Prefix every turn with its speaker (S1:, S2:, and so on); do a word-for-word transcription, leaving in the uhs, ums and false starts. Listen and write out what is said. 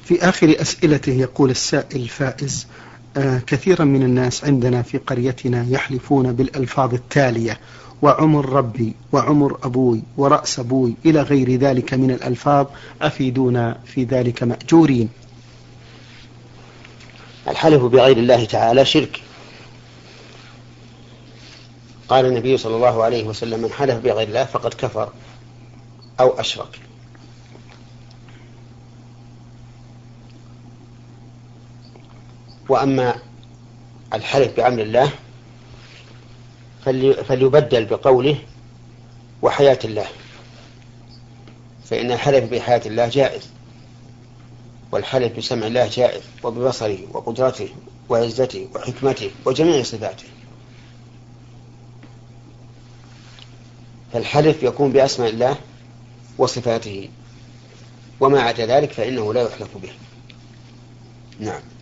S1: في آخر أسئلته يقول السائل الفائز: آه كثيرا من الناس عندنا في قريتنا يحلفون بالألفاظ التالية: وعمر ربي، وعمر أبوي، ورأس أبوي، إلى غير ذلك من الألفاظ، أفيدونا في ذلك مأجورين.
S2: الحلف بغير الله تعالى شرك. قال النبي صلى الله عليه وسلم: من حلف بغير الله فقد كفر أو أشرك. وأما الحلف بأمر الله فليبدل بقوله وحياة الله، فإن الحلف بحياة الله جائز، والحلف بسمع الله جائز، وببصره وقدرته وعزته وحكمته وجميع صفاته. فالحلف يكون بأسماء الله وصفاته، وما عدا ذلك فإنه لا يحلف به. نعم.